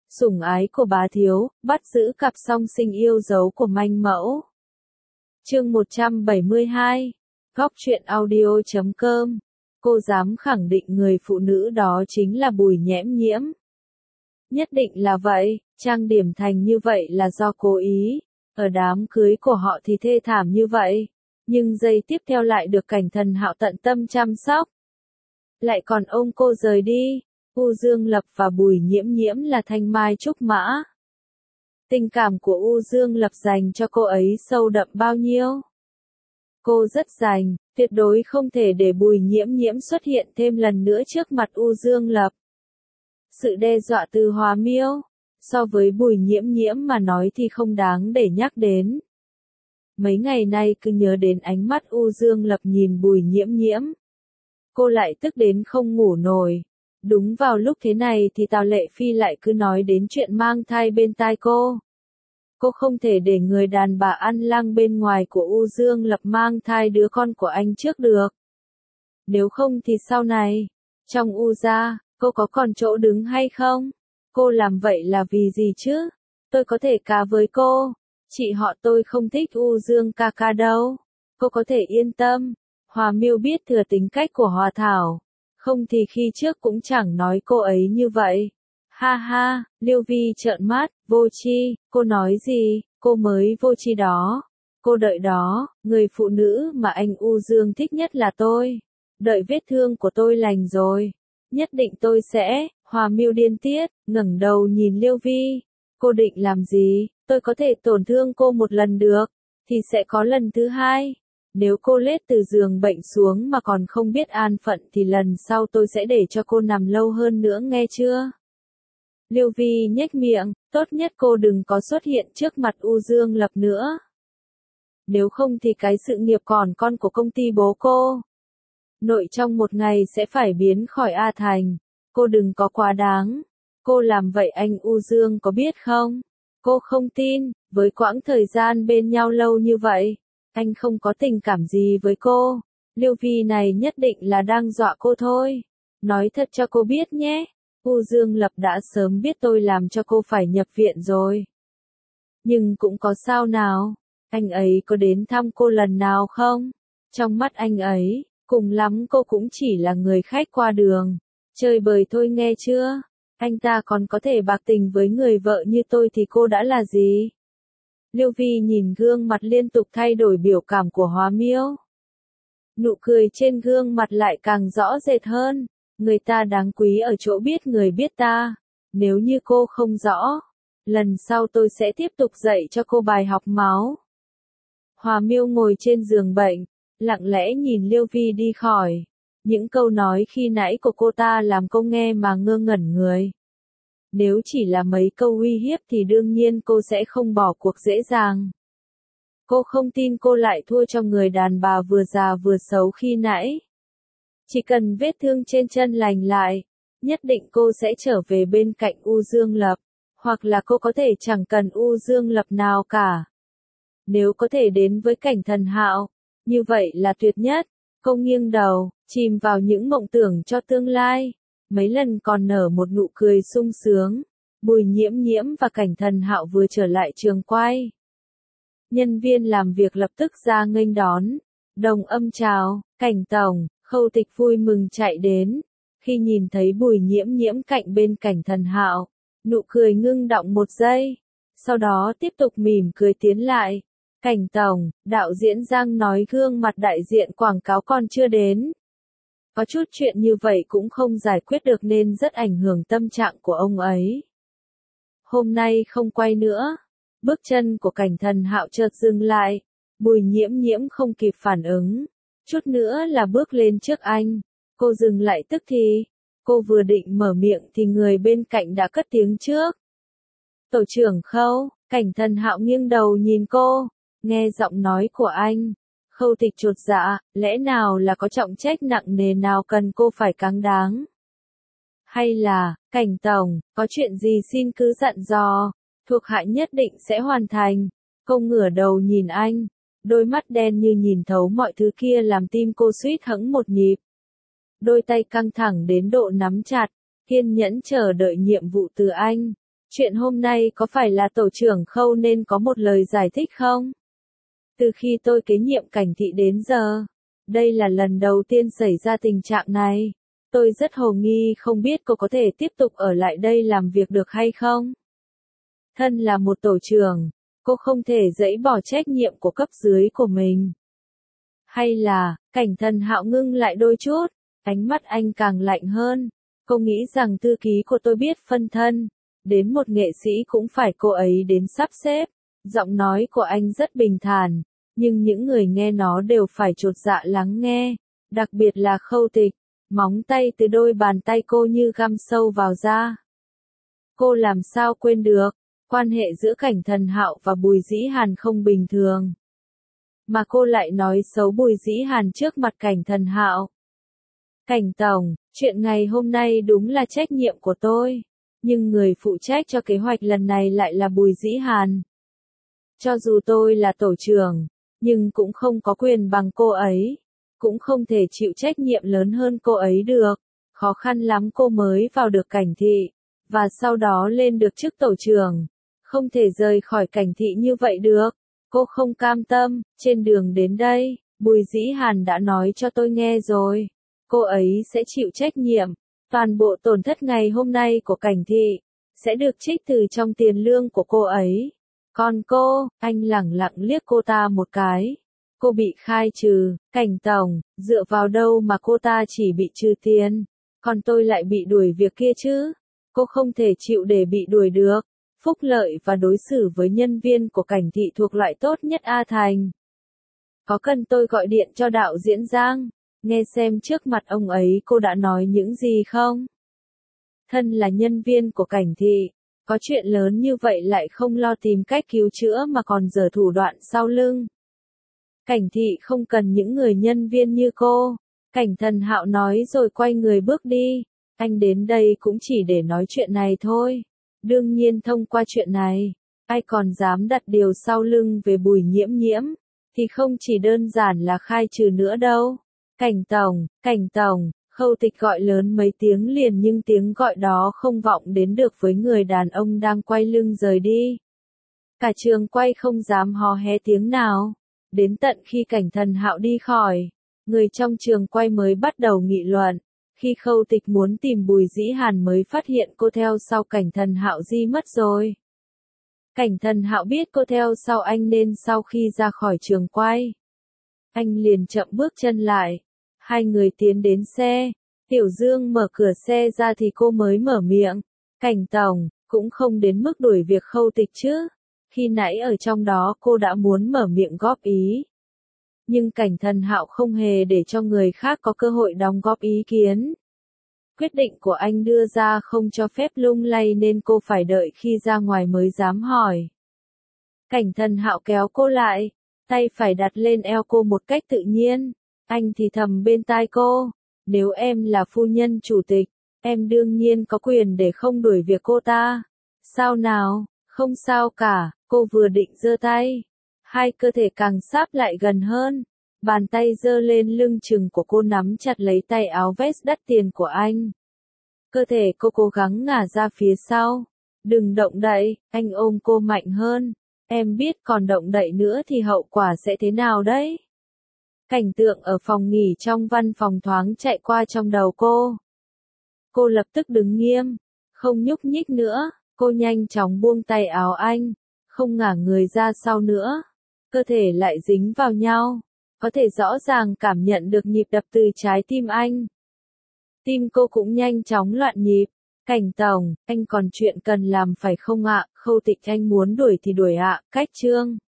Sủng ái của bá thiếu, bắt giữ cặp song sinh yêu dấu của manh mẫu. Chương 172. Góc truyện audio.com. Cô dám khẳng định người phụ nữ đó chính là Bùi Nhẽm Nhiễm. Nhất định là vậy, trang điểm thành như vậy là do cố ý. Ở đám cưới của họ thì thê thảm như vậy, nhưng giây tiếp theo lại được Cảnh Thần Hạo tận tâm chăm sóc. Lại còn ông cô rời đi, U Dương Lập và Bùi Nhiễm Nhiễm là thanh mai trúc mã. Tình cảm của U Dương Lập dành cho cô ấy sâu đậm bao nhiêu? Cô rất dành, tuyệt đối không thể để Bùi Nhiễm Nhiễm xuất hiện thêm lần nữa trước mặt U Dương Lập. Sự đe dọa từ Hòa Miêu, so với Bùi Nhiễm Nhiễm mà nói thì không đáng để nhắc đến. Mấy ngày nay cứ nhớ đến ánh mắt U Dương Lập nhìn Bùi Nhiễm Nhiễm. Cô lại tức đến không ngủ nổi. Đúng vào lúc thế này thì Tào Lệ Phi lại cứ nói đến chuyện mang thai bên tai cô. Cô không thể để người đàn bà ăn lăng bên ngoài của U Dương Lập mang thai đứa con của anh trước được. Nếu không thì sau này, trong U gia, cô có còn chỗ đứng hay không? Cô làm vậy là vì gì chứ? Tôi có thể cá với cô. Chị họ tôi không thích U Dương ca ca đâu. Cô có thể yên tâm. Hòa Miêu biết thừa tính cách của Hòa Thảo. Không thì khi trước cũng chẳng nói cô ấy như vậy. Ha ha, Liêu Vi trợn mắt, vô tri, cô nói gì, cô mới vô tri đó. Cô đợi đó, người phụ nữ mà anh U Dương thích nhất là tôi. Đợi vết thương của tôi lành rồi. Nhất định tôi sẽ, Hòa Miêu điên tiết, ngẩng đầu nhìn Liêu Vi. Cô định làm gì, tôi có thể tổn thương cô một lần được, thì sẽ có lần thứ hai. Nếu cô lết từ giường bệnh xuống mà còn không biết an phận thì lần sau tôi sẽ để cho cô nằm lâu hơn nữa nghe chưa? Liêu Vi nhếch miệng, tốt nhất cô đừng có xuất hiện trước mặt U Dương Lập nữa. Nếu không thì cái sự nghiệp còn con của công ty bố cô. Nội trong một ngày sẽ phải biến khỏi A Thành. Cô đừng có quá đáng. Cô làm vậy anh U Dương có biết không? Cô không tin, với quãng thời gian bên nhau lâu như vậy. Anh không có tình cảm gì với cô. Liêu Vi này nhất định là đang dọa cô thôi. Nói thật cho cô biết nhé. U Dương Lập đã sớm biết tôi làm cho cô phải nhập viện rồi. Nhưng cũng có sao nào. Anh ấy có đến thăm cô lần nào không? Trong mắt anh ấy, cùng lắm cô cũng chỉ là người khách qua đường. Chơi bời thôi nghe chưa? Anh ta còn có thể bạc tình với người vợ như tôi thì cô đã là gì? Liêu Vi nhìn gương mặt liên tục thay đổi biểu cảm của Hòa Miêu. Nụ cười trên gương mặt lại càng rõ rệt hơn. Người ta đáng quý ở chỗ biết người biết ta. Nếu như cô không rõ, lần sau tôi sẽ tiếp tục dạy cho cô bài học máu. Hòa Miêu ngồi trên giường bệnh, lặng lẽ nhìn Liêu Vi đi khỏi. Những câu nói khi nãy của cô ta làm cô nghe mà ngơ ngẩn người. Nếu chỉ là mấy câu uy hiếp thì đương nhiên cô sẽ không bỏ cuộc dễ dàng. Cô không tin cô lại thua cho người đàn bà vừa già vừa xấu khi nãy. Chỉ cần vết thương trên chân lành lại, nhất định cô sẽ trở về bên cạnh U Dương Lập, hoặc là cô có thể chẳng cần U Dương Lập nào cả. Nếu có thể đến với Cảnh Thần Hạo, như vậy là tuyệt nhất. Cô nghiêng đầu, chìm vào những mộng tưởng cho tương lai. Mấy lần còn nở một nụ cười sung sướng. Bùi Nhiễm Nhiễm và Cảnh Thần Hạo vừa trở lại trường quay. Nhân viên làm việc lập tức ra nghênh đón. Đồng Âm chào, Cảnh Tổng. Khâu Tịch vui mừng chạy đến. Khi nhìn thấy Bùi Nhiễm Nhiễm cạnh bên Cảnh Thần Hạo, nụ cười ngưng đọng một giây. Sau đó tiếp tục mỉm cười tiến lại. Cảnh Tổng, đạo diễn Giang nói gương mặt đại diện quảng cáo còn chưa đến. Có chút chuyện như vậy cũng không giải quyết được nên rất ảnh hưởng tâm trạng của ông ấy. Hôm nay không quay nữa. Bước chân của Cảnh Thần Hạo chợt dừng lại. Bùi Nhiễm Nhiễm không kịp phản ứng. Chút nữa là bước lên trước anh. Cô dừng lại tức thì. Cô vừa định mở miệng thì người bên cạnh đã cất tiếng trước. Tổ trưởng Khâu. Cảnh Thần Hạo nghiêng đầu nhìn cô. Nghe giọng nói của anh. Khâu Tịch chột dạ, lẽ nào là có trọng trách nặng nề nào cần cô phải cáng đáng? Hay là, Cảnh Tổng, có chuyện gì xin cứ dặn dò, thuộc hạ nhất định sẽ hoàn thành. Cô ngửa đầu nhìn anh, đôi mắt đen như nhìn thấu mọi thứ kia làm tim cô suýt hẫng một nhịp. Đôi tay căng thẳng đến độ nắm chặt, kiên nhẫn chờ đợi nhiệm vụ từ anh. chuyện hôm nay có phải là tổ trưởng Khâu nên có một lời giải thích không? Từ khi tôi kế nhiệm Cảnh Thị đến giờ, đây là lần đầu tiên xảy ra tình trạng này. Tôi rất hồ nghi không biết cô có thể tiếp tục ở lại đây làm việc được hay không. Thân là một tổ trưởng, cô không thể dẫy bỏ trách nhiệm của cấp dưới của mình. Hay là, Cảnh Thần Hạo ngưng lại đôi chút, ánh mắt anh càng lạnh hơn. Cô nghĩ rằng thư ký của tôi biết phân thân, đến một nghệ sĩ cũng phải cô ấy đến sắp xếp. Giọng nói của anh rất bình thản, nhưng những người nghe nó đều phải chột dạ lắng nghe, đặc biệt là Khâu Tịch, móng tay từ đôi bàn tay cô như găm sâu vào da. Cô làm sao quên được, quan hệ giữa Cảnh Thần Hạo và Bùi Dĩ Hàn không bình thường. Mà cô lại nói xấu Bùi Dĩ Hàn trước mặt Cảnh Thần Hạo. Cảnh Tổng, chuyện ngày hôm nay đúng là trách nhiệm của tôi, nhưng người phụ trách cho kế hoạch lần này lại là Bùi Dĩ Hàn. Cho dù tôi là tổ trưởng, nhưng cũng không có quyền bằng cô ấy, cũng không thể chịu trách nhiệm lớn hơn cô ấy được. Khó khăn lắm cô mới vào được Cảnh Thị, và sau đó lên được chức tổ trưởng. Không thể rời khỏi Cảnh Thị như vậy được. Cô không cam tâm. Trên đường đến đây, Bùi Dĩ Hàn đã nói cho tôi nghe rồi. Cô ấy sẽ chịu trách nhiệm. Toàn bộ tổn thất ngày hôm nay của Cảnh Thị sẽ được trích từ trong tiền lương của cô ấy. Còn cô, anh lẳng lặng liếc cô ta một cái. Cô bị khai trừ. Cảnh Tổng, dựa vào đâu mà cô ta chỉ bị trừ tiền, còn tôi lại bị đuổi việc kia chứ? Cô không thể chịu để bị đuổi được. Phúc lợi và đối xử với nhân viên của Cảnh Thị thuộc loại tốt nhất A Thành. Có cần tôi gọi điện cho đạo diễn Giang, nghe xem trước mặt ông ấy cô đã nói những gì không? Thân là nhân viên của Cảnh Thị, có chuyện lớn như vậy lại không lo tìm cách cứu chữa mà còn giở thủ đoạn sau lưng. Cảnh Thị không cần những người nhân viên như cô. Cảnh Thần Hạo nói rồi quay người bước đi. Anh đến đây cũng chỉ để nói chuyện này thôi. Đương nhiên thông qua chuyện này, ai còn dám đặt điều sau lưng về Bùi Nhiễm Nhiễm, thì không chỉ đơn giản là khai trừ nữa đâu. Cảnh Tổng, Khâu Tịch gọi lớn mấy tiếng liền nhưng tiếng gọi đó không vọng đến được với người đàn ông đang quay lưng rời đi. Cả trường quay không dám hò hé tiếng nào. Đến tận khi Cảnh Thần Hạo đi khỏi, người trong trường quay mới bắt đầu nghị luận. Khi Khâu Tịch muốn tìm Bùi Dĩ Hàn mới phát hiện cô theo sau Cảnh Thần Hạo di mất rồi. Cảnh Thần Hạo biết cô theo sau anh nên sau khi ra khỏi trường quay, anh liền chậm bước chân lại. Hai người tiến đến xe. Tiểu Dương mở cửa xe ra thì cô mới mở miệng. Cảnh Tổng, cũng không đến mức đuổi việc Khâu Tịch chứ. Khi nãy ở trong đó cô đã muốn mở miệng góp ý. Nhưng Cảnh Thần Hạo không hề để cho người khác có cơ hội đóng góp ý kiến. Quyết định của anh đưa ra không cho phép lung lay nên cô phải đợi khi ra ngoài mới dám hỏi. Cảnh Thần Hạo kéo cô lại, tay phải đặt lên eo cô một cách tự nhiên. Anh thì thầm bên tai cô, nếu em là phu nhân chủ tịch, em đương nhiên có quyền để không đuổi việc cô ta. Sao nào, không sao cả, cô vừa định giơ tay. Hai cơ thể càng sáp lại gần hơn. Bàn tay giơ lên lưng chừng của cô nắm chặt lấy tay áo vest đắt tiền của anh. Cơ thể cô cố gắng ngả ra phía sau. Đừng động đậy, anh ôm cô mạnh hơn. Em biết còn động đậy nữa thì hậu quả sẽ thế nào đấy? Cảnh tượng ở phòng nghỉ trong văn phòng thoáng chạy qua trong đầu cô. Cô lập tức đứng nghiêm, không nhúc nhích nữa. Cô nhanh chóng buông tay áo anh, không ngả người ra sau nữa. Cơ thể lại dính vào nhau. Có thể rõ ràng cảm nhận được nhịp đập từ trái tim anh. Tim cô cũng nhanh chóng loạn nhịp. Cảnh Tổng, anh còn chuyện cần làm phải không ạ? Khâu Tịch, anh muốn đuổi thì đuổi ạ. Cách chương